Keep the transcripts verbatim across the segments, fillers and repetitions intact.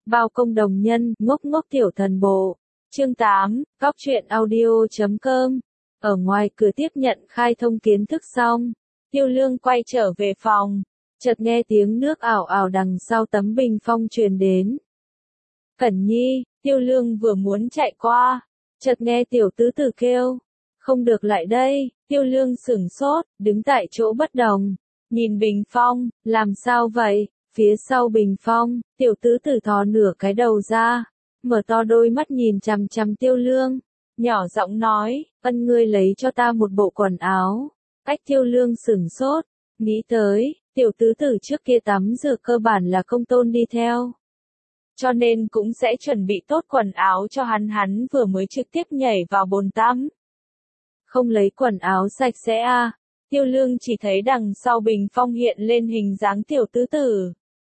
Bao công đồng nhân, ngốc ngốc tiểu thần bộ. Chương tám, Cóc truyện audio.com. Ở ngoài cửa tiếp nhận khai thông kiến thức xong, Tiêu Lương quay trở về phòng, chợt nghe tiếng nước ảo ảo đằng sau tấm bình phong truyền đến. Cẩn Nhi, Tiêu Lương vừa muốn chạy qua, chợt nghe tiểu tứ tử kêu, không được lại đây. Tiêu Lương sửng sốt, đứng tại chỗ bất động, nhìn bình phong, làm sao vậy? Phía sau bình phong, tiểu tứ tử thò nửa cái đầu ra, mở to đôi mắt nhìn chằm chằm Tiêu Lương, nhỏ giọng nói, ân ngươi lấy cho ta một bộ quần áo. Cách Tiêu Lương sửng sốt, nghĩ tới, tiểu tứ tử trước kia tắm rửa cơ bản là công tôn đi theo. Cho nên cũng sẽ chuẩn bị tốt quần áo cho hắn hắn vừa mới trực tiếp nhảy vào bồn tắm. Không lấy quần áo sạch sẽ à? Tiêu Lương chỉ thấy đằng sau bình phong hiện lên hình dáng tiểu tứ tử.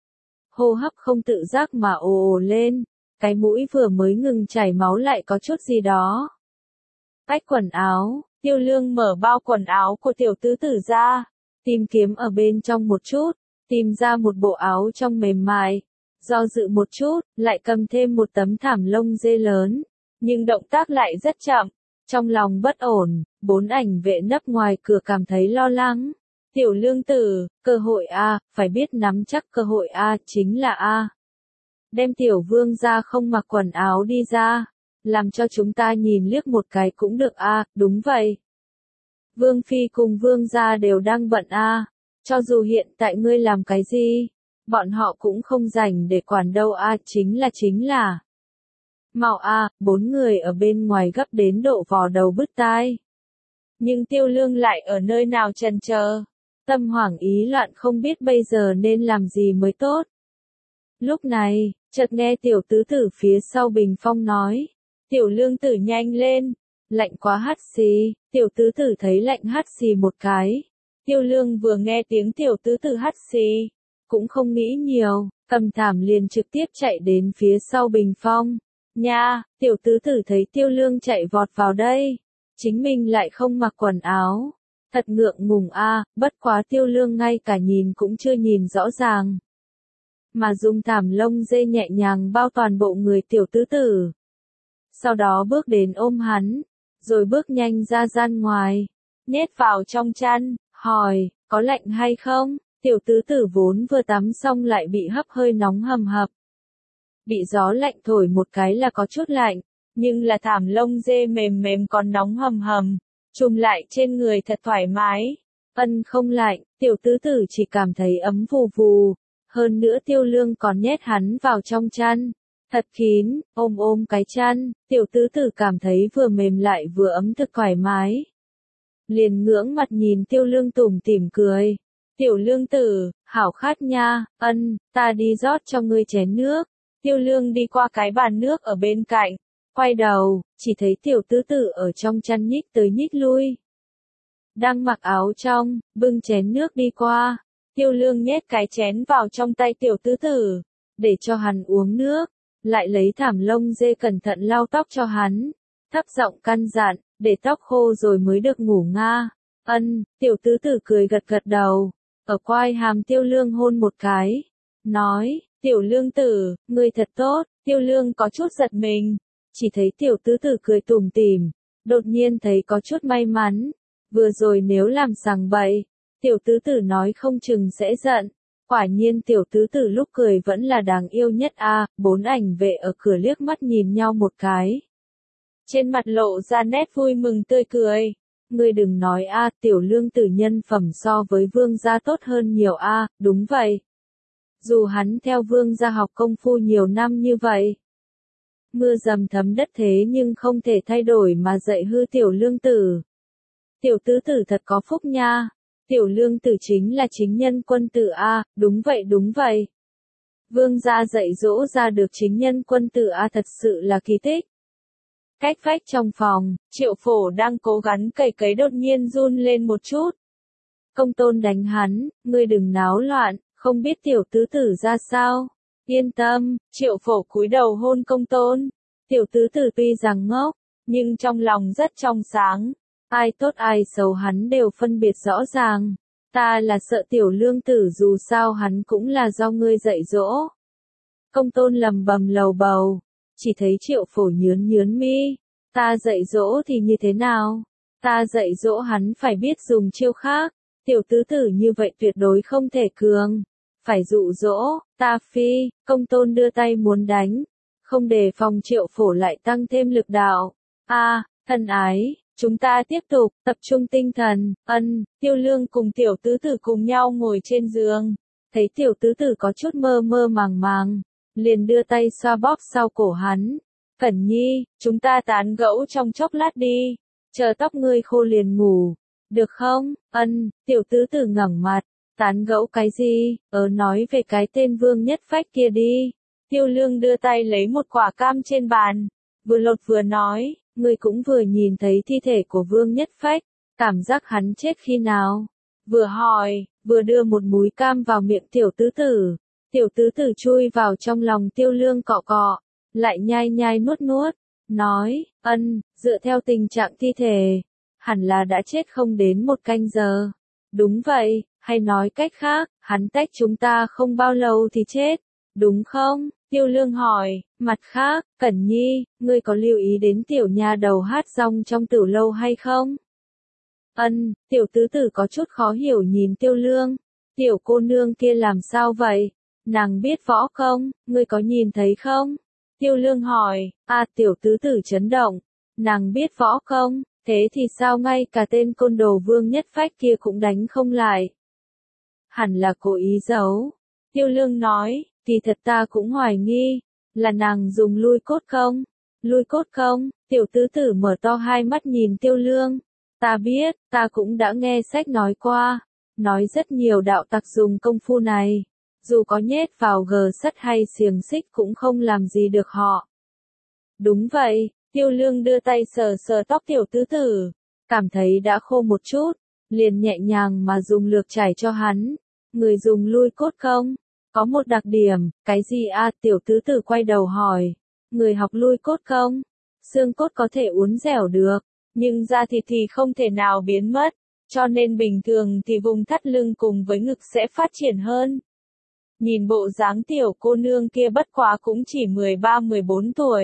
Hô hấp không tự giác mà ồ ồ lên, cái mũi vừa mới ngừng chảy máu lại có chút gì đó. Cách quần áo, Tiêu Lương mở bao quần áo của tiểu tứ tử ra, tìm kiếm ở bên trong một chút, tìm ra một bộ áo trong mềm mại. Do dự một chút, lại cầm thêm một tấm thảm lông dê lớn, nhưng động tác lại rất chậm. Trong lòng bất ổn, bốn ảnh vệ nấp ngoài cửa cảm thấy lo lắng. Tiểu Lương tử, cơ hội A, phải biết nắm chắc cơ hội A, chính là A. Đem tiểu vương ra không mặc quần áo đi ra, làm cho chúng ta nhìn liếc một cái cũng được A, đúng vậy. Vương Phi cùng vương gia đều đang bận A, cho dù hiện tại ngươi làm cái gì, bọn họ cũng không rảnh để quản đâu A, chính là chính là. Mạo A, bốn người ở bên ngoài gấp đến độ vò đầu bứt tai. Nhưng Tiêu Lương lại ở nơi nào chần chờ, tâm hoảng ý loạn không biết bây giờ nên làm gì mới tốt. Lúc này, chợt nghe tiểu tứ tử phía sau bình phong nói, tiểu Lương tử nhanh lên, lạnh quá hắt xì. Tiểu tứ tử thấy lạnh hắt xì một cái. Tiêu Lương vừa nghe tiếng tiểu tứ tử hắt xì, cũng không nghĩ nhiều, cầm thảm liền trực tiếp chạy đến phía sau bình phong. Nha, tiểu tứ tử thấy Tiêu Lương chạy vọt vào đây, chính mình lại không mặc quần áo. Thật ngượng ngùng a, bất quá Tiêu Lương ngay cả nhìn cũng chưa nhìn rõ ràng. Mà dùng thảm lông dê nhẹ nhàng bao toàn bộ người tiểu tứ tử. Sau đó bước đến ôm hắn, rồi bước nhanh ra gian ngoài, nhét vào trong chăn, hỏi, có lạnh hay không? Tiểu tứ tử vốn vừa tắm xong lại bị hấp hơi nóng hầm hập. Bị gió lạnh thổi một cái là có chút lạnh, nhưng là thảm lông dê mềm mềm còn nóng hầm hầm, trùm lại trên người thật thoải mái. Ân không lạnh, tiểu tứ tử chỉ cảm thấy ấm vù vù, hơn nữa Tiêu Lương còn nhét hắn vào trong chăn, thật kín, ôm ôm cái chăn, tiểu tứ tử cảm thấy vừa mềm lại vừa ấm thực thoải mái. Liền ngưỡng mặt nhìn Tiêu Lương tủm tỉm cười. Tiểu Lương tử, hảo khát nha, ân, ta đi rót cho ngươi chén nước. Tiêu Lương đi qua cái bàn nước ở bên cạnh, quay đầu, chỉ thấy tiểu tứ tử ở trong chăn nhích tới nhích lui. Đang mặc áo trong, bưng chén nước đi qua, Tiêu Lương nhét cái chén vào trong tay tiểu tứ tử, để cho hắn uống nước, lại lấy thảm lông dê cẩn thận lau tóc cho hắn, thấp giọng căn dặn, để tóc khô rồi mới được ngủ nga. Ân, tiểu tứ tử cười gật gật đầu, ở quai hàm Tiêu Lương hôn một cái, nói, tiểu Lương tử, ngươi thật tốt. Tiêu Lương có chút giật mình, chỉ thấy tiểu tứ tử cười tủm tỉm, đột nhiên thấy có chút may mắn, vừa rồi nếu làm sằng bậy, tiểu tứ tử nói không chừng sẽ giận. Quả nhiên tiểu tứ tử lúc cười vẫn là đáng yêu nhất a. Bốn ảnh vệ ở cửa liếc mắt nhìn nhau một cái, trên mặt lộ ra nét vui mừng tươi cười. Ngươi đừng nói a, tiểu Lương tử nhân phẩm so với vương gia tốt hơn nhiều a. Đúng vậy. Dù hắn theo vương gia học công phu nhiều năm như vậy, mưa dầm thấm đất thế nhưng không thể thay đổi mà dạy hư tiểu Lương tử. Tiểu tứ tử thật có phúc nha. Tiểu Lương tử chính là chính nhân quân tử a. Đúng vậy đúng vậy. Vương gia dạy dỗ ra được chính nhân quân tử a, thật sự là kỳ tích. Cách vách trong phòng, Triệu Phổ đang cố gắng cày cấy đột nhiên run lên một chút. Công tôn đánh hắn, ngươi đừng náo loạn, không biết tiểu tứ tử ra sao. Yên tâm, Triệu Phổ cúi đầu hôn công tôn. Tiểu tứ tử tuy rằng ngốc, nhưng trong lòng rất trong sáng. Ai tốt ai xấu hắn đều phân biệt rõ ràng. Ta là sợ tiểu Lương tử dù sao hắn cũng là do ngươi dạy dỗ. Công tôn lầm bầm lầu bầu, chỉ thấy Triệu Phổ nhướn nhướn mi, ta dạy dỗ thì như thế nào? Ta dạy dỗ hắn phải biết dùng chiêu khác, tiểu tứ tử như vậy tuyệt đối không thể cường, phải dụ dỗ, ta phi, công tôn đưa tay muốn đánh, không đề phòng Triệu Phổ lại tăng thêm lực đạo. A, thân ái, chúng ta tiếp tục, tập trung tinh thần, ân, Tiêu Lương cùng tiểu tứ tử cùng nhau ngồi trên giường, thấy tiểu tứ tử có chút mơ mơ màng màng, liền đưa tay xoa bóp sau cổ hắn. Cẩn Nhi, chúng ta tán gẫu trong chốc lát đi, chờ tóc ngươi khô liền ngủ, được không? Ân, tiểu tứ tử ngẩng mặt, tán gẫu cái gì, ờ nói về cái tên Vương Nhất Phách kia đi. Tiêu Lương đưa tay lấy một quả cam trên bàn, vừa lột vừa nói, ngươi cũng vừa nhìn thấy thi thể của Vương Nhất Phách, cảm giác hắn chết khi nào? Vừa hỏi, vừa đưa một múi cam vào miệng tiểu tứ tử, tiểu tứ tử chui vào trong lòng Tiêu Lương cọ cọ, lại nhai nhai nuốt nuốt, nói, ân, dựa theo tình trạng thi thể, hẳn là đã chết không đến một canh giờ. Đúng vậy, hay nói cách khác, hắn tách chúng ta không bao lâu thì chết, đúng không? Tiêu Lương hỏi, mặt khác, Cẩn Nhi, ngươi có lưu ý đến tiểu nha đầu hát rong trong tử lâu hay không? Ân, tiểu tứ tử có chút khó hiểu nhìn Tiêu Lương, tiểu cô nương kia làm sao vậy? Nàng biết võ không? Ngươi có nhìn thấy không? Tiêu Lương hỏi, à tiểu tứ tử chấn động, nàng biết võ không? Thế thì sao ngay cả tên côn đồ Vương Nhất Phách kia cũng đánh không lại? Hẳn là cố ý giấu. Tiêu Lương nói, thì thật ta cũng hoài nghi, là nàng dùng lui cốt không? Lui cốt không? Tiểu tứ tử mở to hai mắt nhìn Tiêu Lương. Ta biết, ta cũng đã nghe sách nói qua, nói rất nhiều đạo tặc dùng công phu này, dù có nhét vào gờ sắt hay xiềng xích cũng không làm gì được họ. Đúng vậy, Tiêu Lương đưa tay sờ sờ tóc tiểu tứ tử, cảm thấy đã khô một chút, liền nhẹ nhàng mà dùng lược chải cho hắn. Người dùng lui cốt không? Có một đặc điểm, cái gì a? Tiểu tứ tử quay đầu hỏi. Người học lui cốt không? Xương cốt có thể uốn dẻo được, nhưng da thịt thì không thể nào biến mất, cho nên bình thường thì vùng thắt lưng cùng với ngực sẽ phát triển hơn. Nhìn bộ dáng tiểu cô nương kia bất quá cũng chỉ mười ba mười bốn tuổi.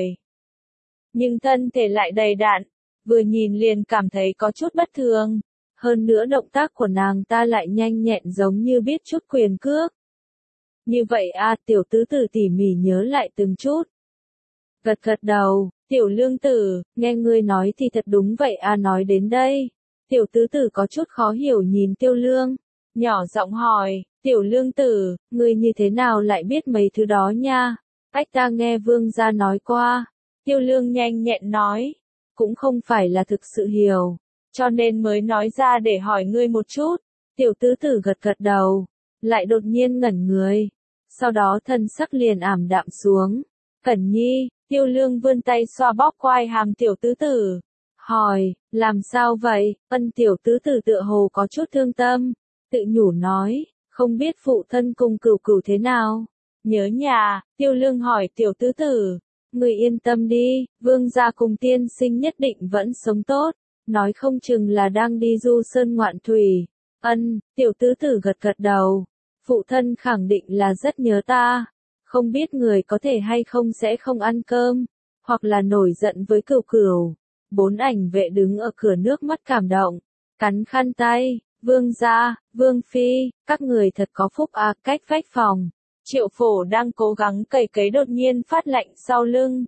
Nhưng thân thể lại đầy đặn, vừa nhìn liền cảm thấy có chút bất thường. Hơn nữa động tác của nàng ta lại nhanh nhẹn giống như biết chút quyền cước. Như vậy a, tiểu tứ tử tỉ mỉ nhớ lại từng chút. Gật gật đầu, tiểu lương tử, nghe ngươi nói thì thật đúng vậy a. Nói đến đây, tiểu tứ tử có chút khó hiểu nhìn Tiêu Lương, nhỏ giọng hỏi, tiểu lương tử, ngươi như thế nào lại biết mấy thứ đó nha? Ách ta nghe vương gia nói qua. Tiêu Lương nhanh nhẹn nói, cũng không phải là thực sự hiểu, cho nên mới nói ra để hỏi ngươi một chút. Tiểu tứ tử gật gật đầu, lại đột nhiên ngẩn người, sau đó thân sắc liền ảm đạm xuống. Cẩn Nhi, Tiêu Lương vươn tay xoa bóp quai hàm tiểu tứ tử, hỏi, làm sao vậy? Ân, tiểu tứ tử tựa hồ có chút thương tâm, tự nhủ nói, không biết phụ thân cùng cửu cửu thế nào? Nhớ nhà. Tiêu Lương hỏi tiểu tứ tử, người yên tâm đi, vương gia cùng tiên sinh nhất định vẫn sống tốt, nói không chừng là đang đi du sơn ngoạn thủy. Ân, tiểu tứ tử gật gật đầu, phụ thân khẳng định là rất nhớ ta, không biết người có thể hay không sẽ không ăn cơm, hoặc là nổi giận với cửu cửu. Bốn ảnh vệ đứng ở cửa nước mắt cảm động, cắn khăn tay, vương gia, vương phi, các người thật có phúc à. Cách vách phòng, Triệu Phổ đang cố gắng cày cấy đột nhiên phát lạnh sau lưng.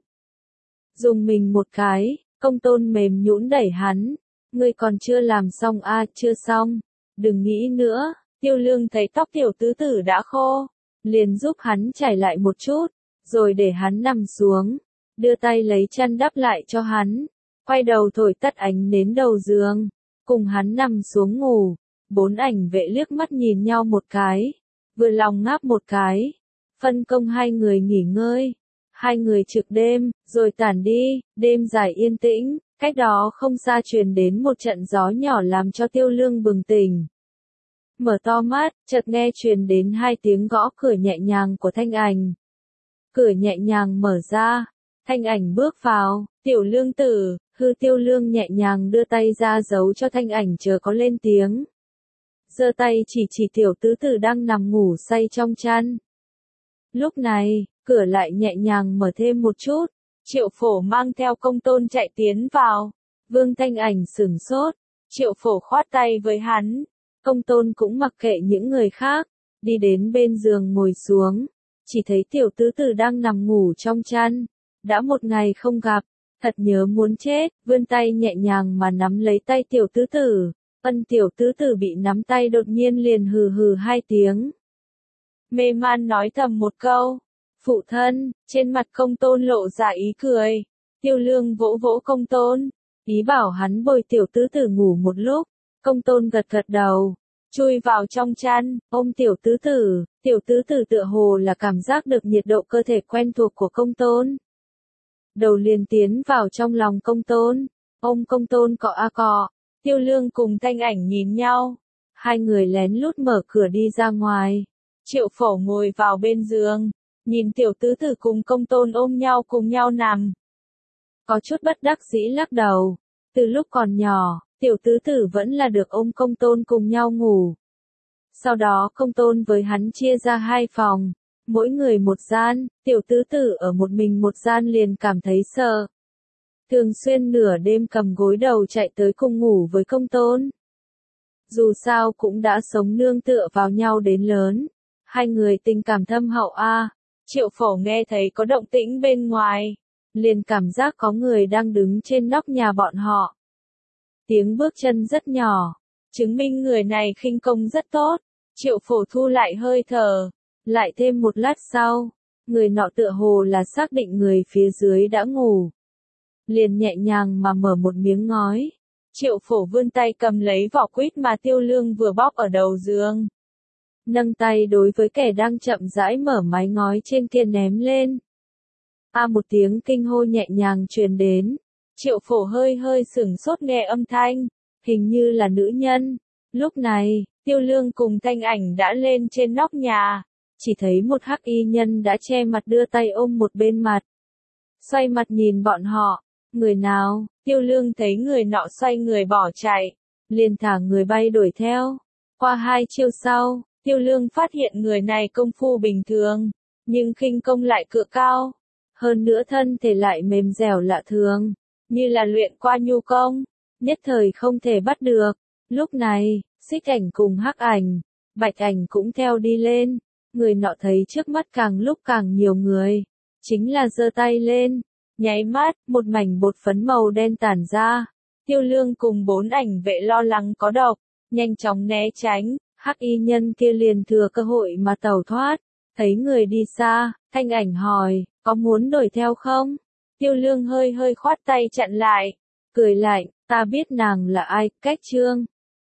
Dùng mình một cái, công tôn mềm nhũn đẩy hắn, ngươi còn chưa làm xong à? Chưa xong, đừng nghĩ nữa. Tiêu Lương thấy tóc tiểu tứ tử đã khô, liền giúp hắn chải lại một chút, rồi để hắn nằm xuống, đưa tay lấy chăn đắp lại cho hắn, quay đầu thổi tắt ánh nến đầu giường, cùng hắn nằm xuống ngủ. Bốn ảnh vệ liếc mắt nhìn nhau một cái, vừa lòng ngáp một cái, phân công hai người nghỉ ngơi. Hai người trực đêm, rồi tản đi. Đêm dài yên tĩnh, cách đó không xa truyền đến một trận gió nhỏ làm cho Tiêu Lương bừng tỉnh. Mở to mắt, chợt nghe truyền đến hai tiếng gõ cửa nhẹ nhàng của Thanh Ảnh. Cửa nhẹ nhàng mở ra, Thanh Ảnh bước vào. Tiểu Lương tử, hư. Tiêu Lương nhẹ nhàng đưa tay ra giấu cho Thanh Ảnh chờ có lên tiếng. Giơ tay chỉ chỉ tiểu tứ tử đang nằm ngủ say trong chăn. Lúc này, cửa lại nhẹ nhàng mở thêm một chút. Triệu Phổ mang theo Công Tôn chạy tiến vào. Vương Thanh Ảnh sửng sốt. Triệu Phổ khoát tay với hắn. Công Tôn cũng mặc kệ những người khác. Đi đến bên giường ngồi xuống. Chỉ thấy tiểu tứ tử đang nằm ngủ trong chăn. Đã một ngày không gặp. Thật nhớ muốn chết. Vươn tay nhẹ nhàng mà nắm lấy tay tiểu tứ tử. Ân tiểu tứ tử bị nắm tay đột nhiên liền hừ hừ hai tiếng. Mê man nói thầm một câu. Phụ thân, trên mặt Công Tôn lộ ra ý cười. Tiêu Lương vỗ vỗ Công Tôn. Ý bảo hắn bồi tiểu tứ tử ngủ một lúc. Công Tôn gật gật đầu. Chui vào trong chăn, ôm tiểu tứ tử. Tiểu tứ tử tựa hồ là cảm giác được nhiệt độ cơ thể quen thuộc của Công Tôn. Đầu liền tiến vào trong lòng Công Tôn. Ôm Công Tôn cọ a cọ. Tiêu Lương cùng Thanh Ảnh nhìn nhau. Hai người lén lút mở cửa đi ra ngoài. Triệu Phổ ngồi vào bên giường. Nhìn tiểu tứ tử cùng Công Tôn ôm nhau cùng nhau nằm. Có chút bất đắc dĩ lắc đầu. Từ lúc còn nhỏ, tiểu tứ tử vẫn là được ôm Công Tôn cùng nhau ngủ. Sau đó Công Tôn với hắn chia ra hai phòng. Mỗi người một gian, tiểu tứ tử ở một mình một gian liền cảm thấy sợ. Thường xuyên nửa đêm cầm gối đầu chạy tới cùng ngủ với Công Tôn. Dù sao cũng đã sống nương tựa vào nhau đến lớn. Hai người tình cảm thâm hậu a. Triệu Phổ nghe thấy có động tĩnh bên ngoài. Liền cảm giác có người đang đứng trên nóc nhà bọn họ. Tiếng bước chân rất nhỏ. Chứng minh người này khinh công rất tốt. Triệu Phổ thu lại hơi thở. Lại thêm một lát sau. Người nọ tựa hồ là xác định người phía dưới đã ngủ. Liền nhẹ nhàng mà mở một miếng ngói. Triệu Phổ vươn tay cầm lấy vỏ quýt mà Tiêu Lương vừa bóc ở đầu giường. Nâng tay đối với kẻ đang chậm rãi mở mái ngói trên kia ném lên. A một tiếng kinh hô nhẹ nhàng truyền đến. Triệu Phổ hơi hơi sửng sốt nghe âm thanh. Hình như là nữ nhân. Lúc này, Tiêu Lương cùng Thanh Ảnh đã lên trên nóc nhà. Chỉ thấy một hắc y nhân đã che mặt đưa tay ôm một bên mặt. Xoay mặt nhìn bọn họ. Người nào? Tiêu Lương thấy người nọ xoay người bỏ chạy. Liền thả người bay đuổi theo. Qua hai chiêu sau, Tiêu Lương phát hiện người này công phu bình thường. Nhưng khinh công lại cựa cao. Hơn nữa thân thể lại mềm dẻo lạ thường. Như là luyện qua nhu công. Nhất thời không thể bắt được. Lúc này, Xích Ảnh cùng Hắc Ảnh, Bạch Ảnh cũng theo đi lên. Người nọ thấy trước mắt càng lúc càng nhiều người. Chính là giơ tay lên. Nháy mắt, một mảnh bột phấn màu đen tản ra. Tiêu Lương cùng bốn ảnh vệ lo lắng có độc. Nhanh chóng né tránh. Hắc y nhân kia liền thừa cơ hội mà tẩu thoát. Thấy người đi xa, Thanh Ảnh hỏi, có muốn đuổi theo không? Tiêu Lương hơi hơi khoát tay chặn lại. Cười lạnh, ta biết nàng là ai, cách chương.